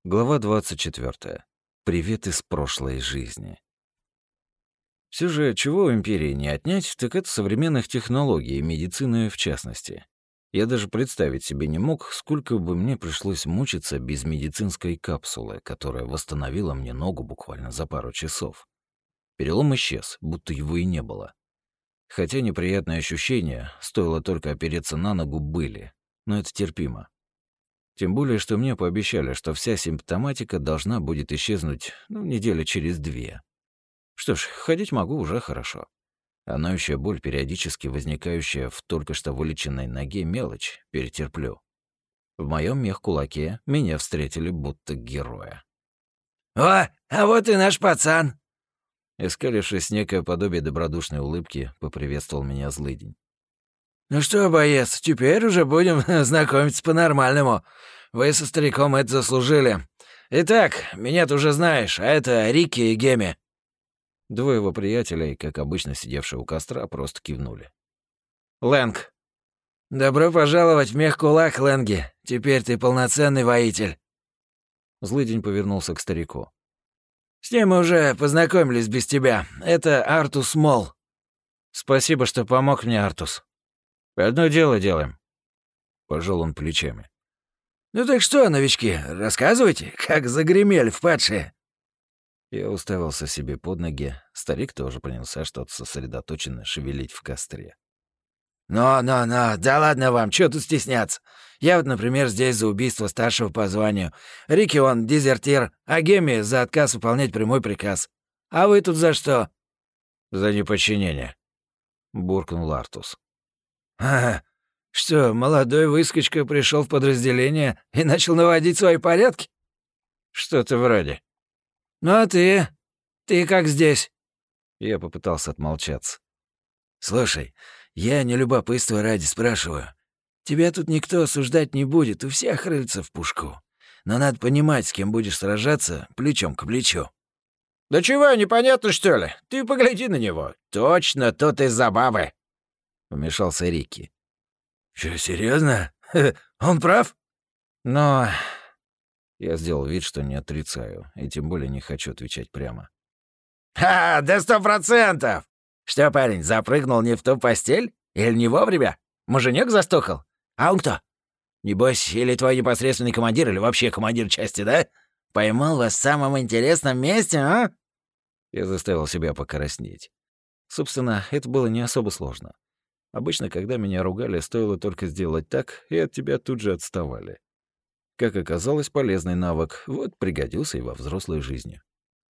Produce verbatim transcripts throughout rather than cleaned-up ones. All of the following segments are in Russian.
Глава двадцать четвёртая. Привет из прошлой жизни. Все же, чего у Империи не отнять, так это современных технологий и медицины в частности. Я даже представить себе не мог, сколько бы мне пришлось мучиться без медицинской капсулы, которая восстановила мне ногу буквально за пару часов. Перелом исчез, будто его и не было. Хотя неприятные ощущения, стоило только опереться на ногу, были, но это терпимо. Тем более, что мне пообещали, что вся симптоматика должна будет исчезнуть, ну, недели через две. Что ж, ходить могу уже хорошо. А ноющая боль, периодически возникающая в только что вылеченной ноге, мелочь, перетерплю. В моем мех-кулаке меня встретили будто героя. «О, а вот и наш пацан!» Искалившись некое подобие добродушной улыбки, поприветствовал меня злыдень. «Ну что, боец, теперь уже будем знакомиться по-нормальному. Вы со стариком это заслужили. Итак, меня ты уже знаешь, а это Рики и Геми». Двое его приятелей, как обычно сидевшие у костра, просто кивнули. «Лэнг». «Добро пожаловать в мех-кулак, Лэнги. Теперь ты полноценный воитель». Злыдень повернулся к старику. «С ним мы уже познакомились без тебя. Это Артус Мол». «Спасибо, что помог мне, Артус. Одно дело делаем». Пожал он плечами. «Ну так что, новички, рассказывайте, как загремели в падшие». Я уставился себе под ноги. Старик тоже принялся что-то сосредоточенно шевелить в костре. «Но-но-но, да ладно вам, чё тут стесняться? Я вот, например, здесь за убийство старшего по званию. Рики он дезертир, а Гемми за отказ выполнять прямой приказ. А вы тут за что?» «За неподчинение», — буркнул Артус. «Ага, что, молодой выскочка пришел в подразделение и начал наводить свои порядки?» «Что-то вроде». «Ну а ты? Ты как здесь?» Я попытался отмолчаться. «Слушай, я не любопытство ради спрашиваю. Тебя тут никто осуждать не будет, у всех рыльца в пушку. Но надо понимать, с кем будешь сражаться плечом к плечу». «Да чего, непонятно, что ли? Ты погляди на него. Точно тот из забавы!» — вмешался Рики. «Чё, серьёзно? Он прав?» «Но...» Я сделал вид, что не отрицаю, и тем более не хочу отвечать прямо. «Ха, да сто процентов! Что, парень, запрыгнул не в ту постель? Или не вовремя? Муженек застукал? А он кто? Небось, или твой непосредственный командир, или вообще командир части, да? Поймал вас в самом интересном месте, а?» Я заставил себя покраснеть. Собственно, это было не особо сложно. Обычно, когда меня ругали, стоило только сделать так, и от тебя тут же отставали. Как оказалось, полезный навык, вот пригодился и во взрослой жизни.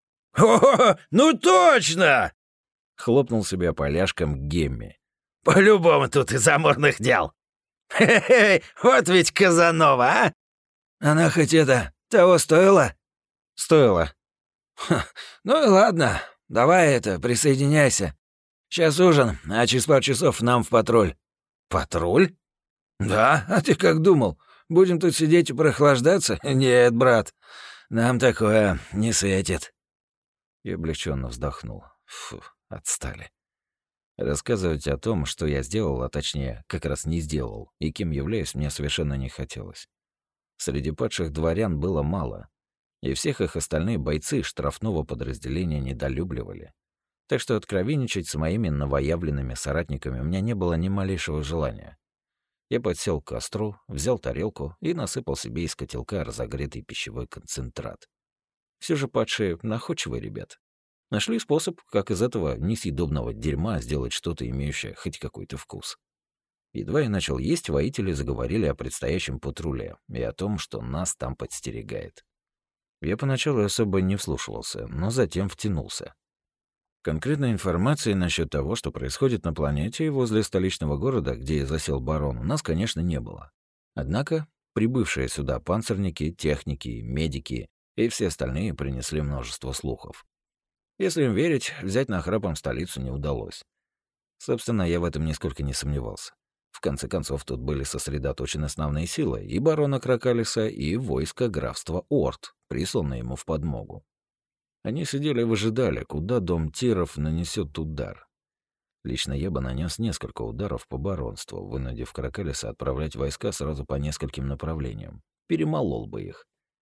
«О, ну точно!» — хлопнул себя поляшком Гемми. «По-любому тут из амурных дел. Хе-хе, вот ведь Казанова, а?» «Она хоть это, того стоила?» «Стоило». Ха, «Ну и ладно, давай это, присоединяйся. Сейчас ужин, а через пару часов нам в патруль». «Патруль?» «Да, а ты как думал? Будем тут сидеть и прохлаждаться? Нет, брат, нам такое не светит». Я облегченно вздохнул. Фу, отстали. Рассказывать о том, что я сделал, а точнее, как раз не сделал, и кем являюсь, мне совершенно не хотелось. Среди падших дворян было мало, и всех их остальные бойцы штрафного подразделения недолюбливали. Так что откровенничать с моими новоявленными соратниками у меня не было ни малейшего желания. Я подсел к костру, взял тарелку и насыпал себе из котелка разогретый пищевой концентрат. Все же падшие находчивые ребят. Нашли способ, как из этого несъедобного дерьма сделать что-то, имеющее хоть какой-то вкус. Едва я начал есть, воители заговорили о предстоящем патруле и о том, что нас там подстерегает. Я поначалу особо не вслушивался, но затем втянулся. Конкретной информации насчет того, что происходит на планете и возле столичного города, где засел барон, у нас, конечно, не было. Однако прибывшие сюда панцирники, техники, медики и все остальные принесли множество слухов. Если им верить, взять нахрапом столицу не удалось. Собственно, я в этом нисколько не сомневался. В конце концов, тут были сосредоточены основные силы и барона Кракалиса, и войско графства Орт, присланное ему в подмогу. Они сидели и выжидали, куда дом Тиров нанесет удар. Лично я бы нанес несколько ударов по баронству, вынудив Кракалиса отправлять войска сразу по нескольким направлениям. Перемолол бы их.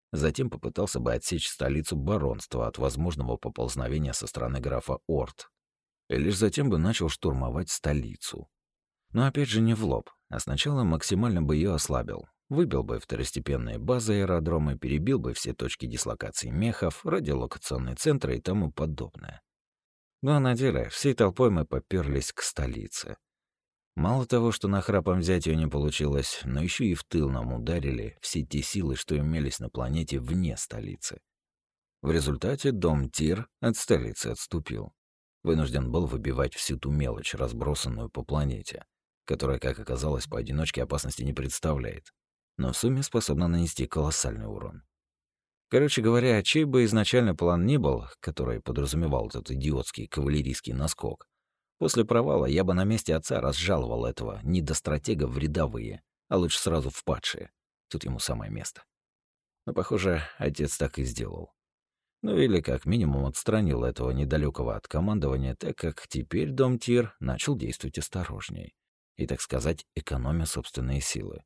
Затем попытался бы отсечь столицу баронства от возможного поползновения со стороны графа Орт. И лишь затем бы начал штурмовать столицу. Но опять же не в лоб, а сначала максимально бы ее ослабил. Выбил бы второстепенные базы и аэродромы, перебил бы все точки дислокации мехов, радиолокационные центры и тому подобное. Ну а на деле всей толпой мы попёрлись к столице. Мало того, что нахрапом взять ее не получилось, но еще и в тыл нам ударили все те силы, что имелись на планете вне столицы. В результате дом Тир от столицы отступил. Вынужден был выбивать всю ту мелочь, разбросанную по планете, которая, как оказалось, поодиночке опасности не представляет, но в сумме способна нанести колоссальный урон. Короче говоря, чей бы изначально план ни был, который подразумевал этот идиотский кавалерийский наскок, после провала я бы на месте отца разжаловал этого недостратега в рядовые, а лучше сразу в падшие. Тут ему самое место. Но, похоже, отец так и сделал. Ну или как минимум отстранил этого недалекого от командования, так как теперь дом Тир начал действовать осторожней и, так сказать, экономя собственные силы.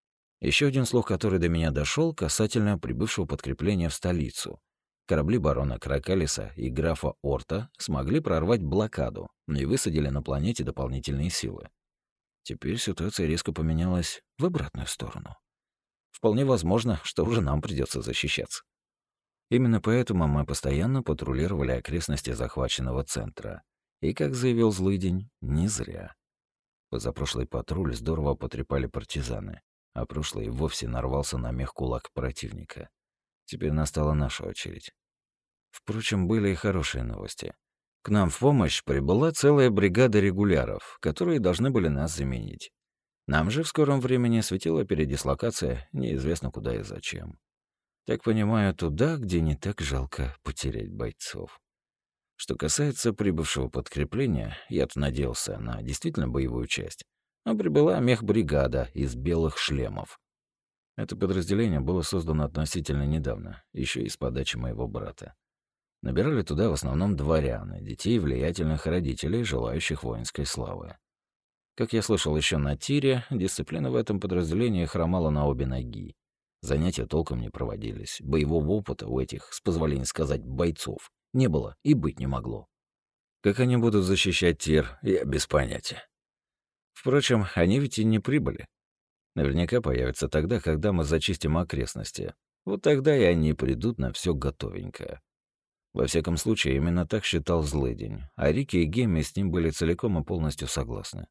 Еще один слух, который до меня дошел, касательно прибывшего подкрепления в столицу. Корабли барона Кракалиса и графа Орта смогли прорвать блокаду и высадили на планете дополнительные силы. Теперь ситуация резко поменялась в обратную сторону. Вполне возможно, что уже нам придется защищаться. Именно поэтому мы постоянно патрулировали окрестности захваченного центра. И, как заявил Злыдень, не зря. Позапрошлый патруль здорово потрепали партизаны, а прошлый вовсе нарвался на мех кулак противника. Теперь настала наша очередь. Впрочем, были и хорошие новости. К нам в помощь прибыла целая бригада регуляров, которые должны были нас заменить. Нам же в скором времени светила передислокация неизвестно куда и зачем. Так понимаю, туда, где не так жалко потерять бойцов. Что касается прибывшего подкрепления, я-то надеялся на действительно боевую часть, а прибыла мехбригада из белых шлемов. Это подразделение было создано относительно недавно, еще и с подачи моего брата. Набирали туда в основном дворян, детей влиятельных родителей, желающих воинской славы. Как я слышал еще на тире, дисциплина в этом подразделении хромала на обе ноги. Занятия толком не проводились, боевого опыта у этих, с позволения сказать, бойцов не было и быть не могло. Как они будут защищать тир, я без понятия. Впрочем, они ведь и не прибыли. Наверняка появятся тогда, когда мы зачистим окрестности. Вот тогда и они придут на все готовенькое. Во всяком случае, именно так считал Злыдень, а Рики и Гемми с ним были целиком и полностью согласны.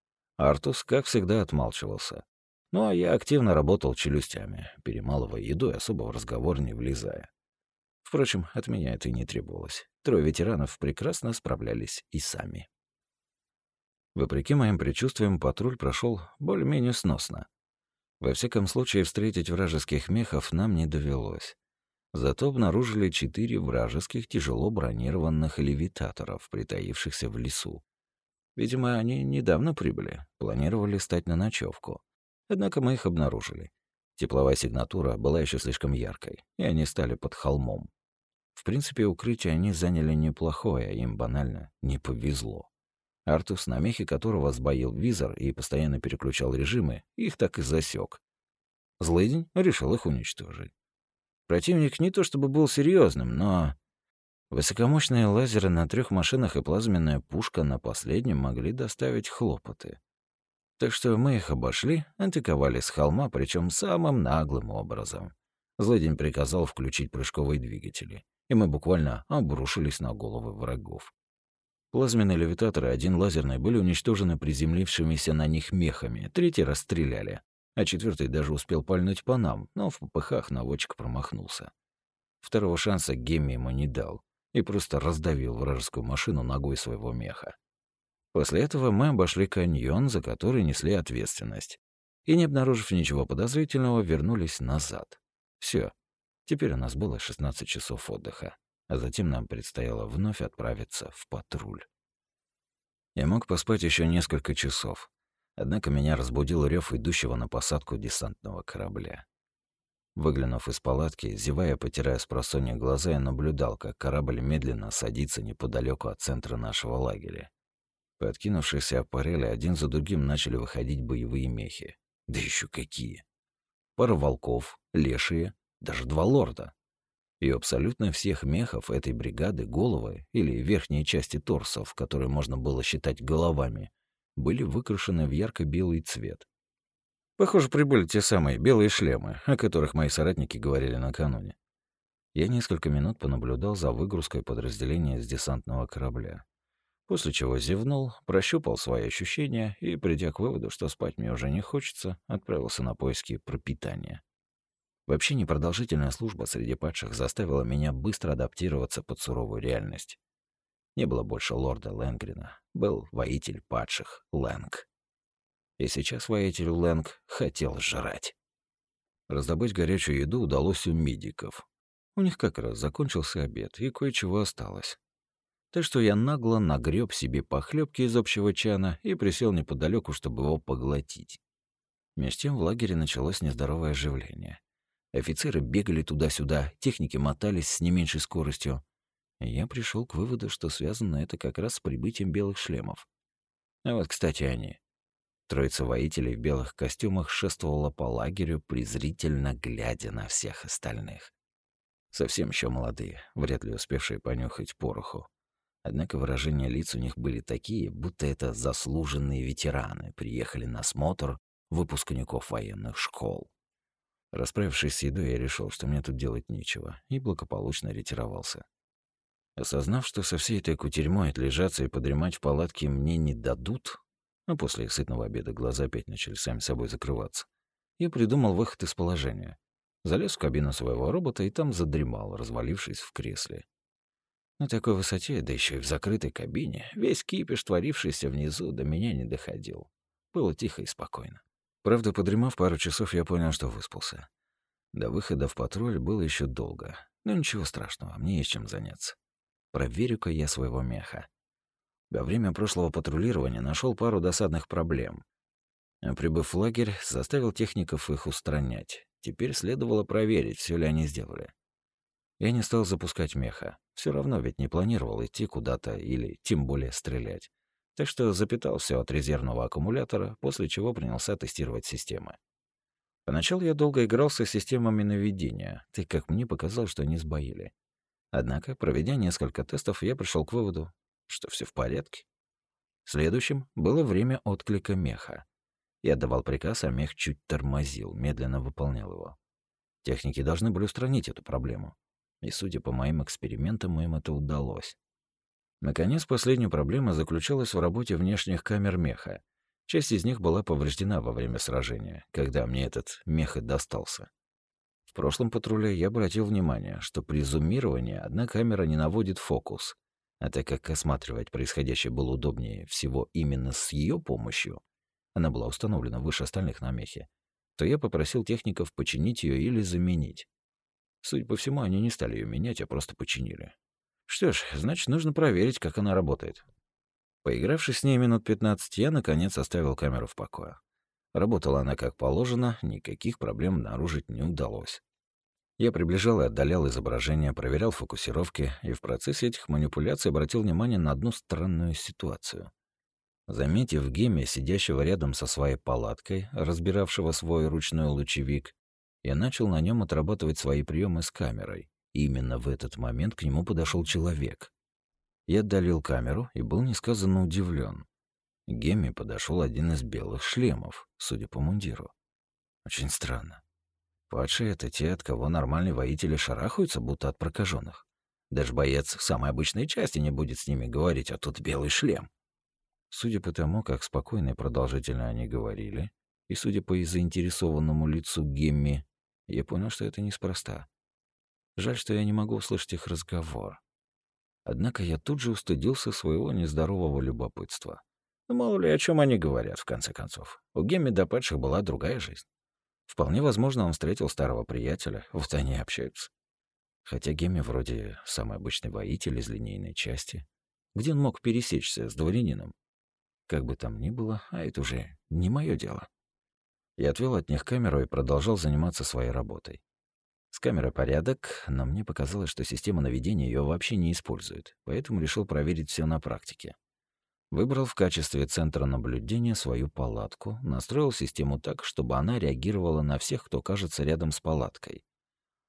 Артус, как всегда, отмалчивался. Ну, а я активно работал челюстями, перемалывая еду и особо в разговор не влезая. Впрочем, от меня это и не требовалось. Трое ветеранов прекрасно справлялись и сами. Вопреки моим предчувствиям, патруль прошел более-менее сносно. Во всяком случае, встретить вражеских мехов нам не довелось. Зато обнаружили четыре вражеских тяжело бронированных левитаторов, притаившихся в лесу. Видимо, они недавно прибыли, планировали стать на ночевку. Однако мы их обнаружили. Тепловая сигнатура была еще слишком яркой, и они стали под холмом. В принципе, укрытие они заняли неплохое, им банально не повезло. Артус, на мехе которого сбоил визор и постоянно переключал режимы, их так и засек. Злыдень решил их уничтожить. Противник не то чтобы был серьезным, но высокомощные лазеры на трех машинах и плазменная пушка на последнем могли доставить хлопоты. Так что мы их обошли, атаковали с холма, причем самым наглым образом. Злыдень приказал включить прыжковые двигатели, и мы буквально обрушились на головы врагов. Плазменные левитаторы, один лазерный, были уничтожены приземлившимися на них мехами, третий расстреляли, а четвертый даже успел пальнуть по нам, но в попыхах наводчик промахнулся. Второго шанса Гемми ему не дал и просто раздавил вражескую машину ногой своего меха. После этого мы обошли каньон, за который несли ответственность, и, не обнаружив ничего подозрительного, вернулись назад. Все. Теперь у нас было шестнадцать часов отдыха, а затем нам предстояло вновь отправиться в патруль. Я мог поспать еще несколько часов, однако меня разбудил рев идущего на посадку десантного корабля. Выглянув из палатки, зевая, потирая спросонья глаза, я наблюдал, как корабль медленно садится неподалеку от центра нашего лагеря. По откинувшейся аппарели один за другим начали выходить боевые мехи. Да еще какие! Пара волков, лешие, даже два лорда. И у абсолютно всех мехов этой бригады головы или верхние части торсов, которые можно было считать головами, были выкрашены в ярко-белый цвет. Похоже, прибыли те самые белые шлемы, о которых мои соратники говорили накануне. Я несколько минут понаблюдал за выгрузкой подразделения с десантного корабля, после чего зевнул, прощупал свои ощущения и, придя к выводу, что спать мне уже не хочется, отправился на поиски пропитания. Вообще непродолжительная служба среди падших заставила меня быстро адаптироваться под суровую реальность. Не было больше лорда Лэнгрина, был воитель падших Лэнг. И сейчас воитель Лэнг хотел жрать. Раздобыть горячую еду удалось у медиков. У них как раз закончился обед, и кое-чего осталось. Так что я нагло нагреб себе похлебки из общего чана и присел неподалеку, чтобы его поглотить. Меж тем в лагере началось нездоровое оживление. Офицеры бегали туда-сюда, техники мотались с не меньшей скоростью. И я пришел к выводу, что связано это как раз с прибытием белых шлемов. А вот, кстати, они. Троица воителей в белых костюмах шествовала по лагерю, презрительно глядя на всех остальных. Совсем еще молодые, вряд ли успевшие понюхать пороху. Однако выражения лиц у них были такие, будто это заслуженные ветераны приехали на смотр выпускников военных школ. Расправившись с едой, я решил, что мне тут делать нечего, и благополучно ретировался. Осознав, что со всей этой кутерьмой отлежаться и подремать в палатке мне не дадут, а после сытного обеда глаза опять начали сами собой закрываться, я придумал выход из положения. Залез в кабину своего робота и там задремал, развалившись в кресле. На такой высоте, да еще и в закрытой кабине, весь кипиш, творившийся внизу, до меня не доходил. Было тихо и спокойно. Правда, подремав пару часов, я понял, что выспался. До выхода в патруль было еще долго. Но ничего страшного, мне есть чем заняться. Проверю-ка я своего меха. Во время прошлого патрулирования нашел пару досадных проблем. А прибыв в лагерь, заставил техников их устранять. Теперь следовало проверить, все ли они сделали. Я не стал запускать меха. Все равно ведь не планировал идти куда-то или тем более стрелять. Так что запитал все от резервного аккумулятора, после чего принялся тестировать системы. Поначалу я долго игрался с системами наведения, так как мне показалось, что они сбоили. Однако, проведя несколько тестов, я пришел к выводу, что все в порядке. Следующим было время отклика меха. Я отдавал приказ, а мех чуть тормозил, медленно выполнял его. Техники должны были устранить эту проблему. И, судя по моим экспериментам, им это удалось. Наконец, последняя проблема заключалась в работе внешних камер меха. Часть из них была повреждена во время сражения, когда мне этот мех и достался. В прошлом патруле я обратил внимание, что при зумировании одна камера не наводит фокус, а так как осматривать происходящее было удобнее всего именно с ее помощью, она была установлена выше остальных на мехе, то я попросил техников починить ее или заменить. Судя по всему, они не стали ее менять, а просто починили. Что ж, значит, нужно проверить, как она работает. Поигравшись с ней минут пятнадцать, я, наконец, оставил камеру в покое. Работала она как положено, никаких проблем обнаружить не удалось. Я приближал и отдалял изображение, проверял фокусировки, и в процессе этих манипуляций обратил внимание на одну странную ситуацию. Заметив Гемми, сидящего рядом со своей палаткой, разбиравшего свой ручной лучевик, я начал на нем отрабатывать свои приемы с камерой. И именно в этот момент к нему подошел человек. Я отдалил камеру и был несказанно удивлен. К Гемми подошел один из белых шлемов, судя по мундиру. Очень странно. Падшие — это те, от кого нормальные воители шарахаются, будто от прокаженных. Даже боец в самой обычной части не будет с ними говорить, а тут белый шлем. Судя по тому, как спокойно и продолжительно они говорили, и судя по заинтересованному лицу Гемми, я понял, что это неспроста. Жаль, что я не могу услышать их разговор. Однако я тут же устыдился своего нездорового любопытства. Ну, мало ли, о чем они говорят, в конце концов. У Гемми до падших была другая жизнь. Вполне возможно, он встретил старого приятеля, вот они и общаются. Хотя Гемми вроде самый обычный воитель из линейной части. Где он мог пересечься с дворянином? Как бы там ни было, а это уже не мое дело. Я отвел от них камеру и продолжал заниматься своей работой. С камерой порядок, но мне показалось, что система наведения ее вообще не использует, поэтому решил проверить все на практике. Выбрал в качестве центра наблюдения свою палатку, настроил систему так, чтобы она реагировала на всех, кто окажется рядом с палаткой.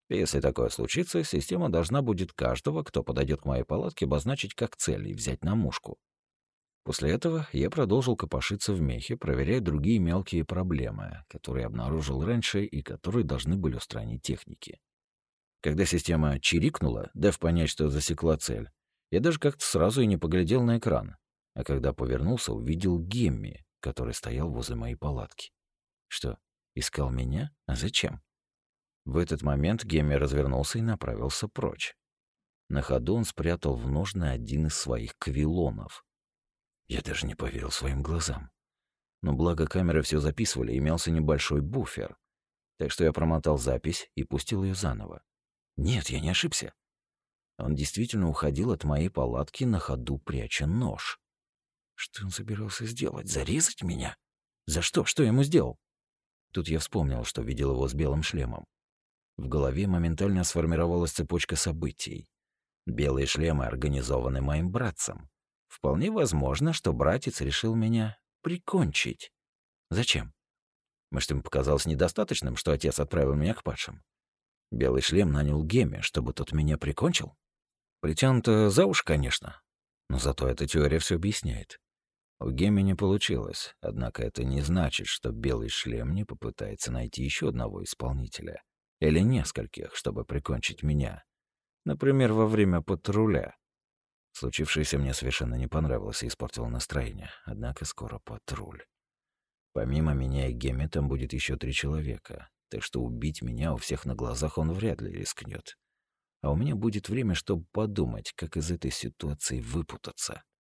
Если такое случится, система должна будет каждого, кто подойдет к моей палатке, обозначить как цель и взять на мушку. После этого я продолжил копошиться в мехе, проверяя другие мелкие проблемы, которые обнаружил раньше и которые должны были устранить техники. Когда система чирикнула, дав понять, что засекла цель, я даже как-то сразу и не поглядел на экран, а когда повернулся, увидел Гемми, который стоял возле моей палатки. Что, искал меня? А зачем? В этот момент Гемми развернулся и направился прочь. На ходу он спрятал в ножны один из своих квилонов. Я даже не поверил своим глазам. Но благо камеры все записывали, имелся небольшой буфер. Так что я промотал запись и пустил ее заново. Нет, я не ошибся. Он действительно уходил от моей палатки, на ходу пряча нож. Что он собирался сделать? Зарезать меня? За что? Что я ему сделал? Тут я вспомнил, что видел его с белым шлемом. В голове моментально сформировалась цепочка событий. Белые шлемы организованы моим братцем. Вполне возможно, что братец решил меня прикончить. Зачем? Может, ему показалось недостаточным, что отец отправил меня к падшим? Белый шлем нанял Гемми, чтобы тот меня прикончил? Притянуто за уши, конечно. Но зато эта теория все объясняет. У Гемми не получилось, однако это не значит, что Белый шлем не попытается найти еще одного исполнителя. Или нескольких, чтобы прикончить меня. Например, во время патруля. Случившееся мне совершенно не понравилось и испортило настроение. Однако скоро патруль. Помимо меня и Гемми там будет еще три человека. Так что убить меня у всех на глазах он вряд ли рискнет. А у меня будет время, чтобы подумать, как из этой ситуации выпутаться.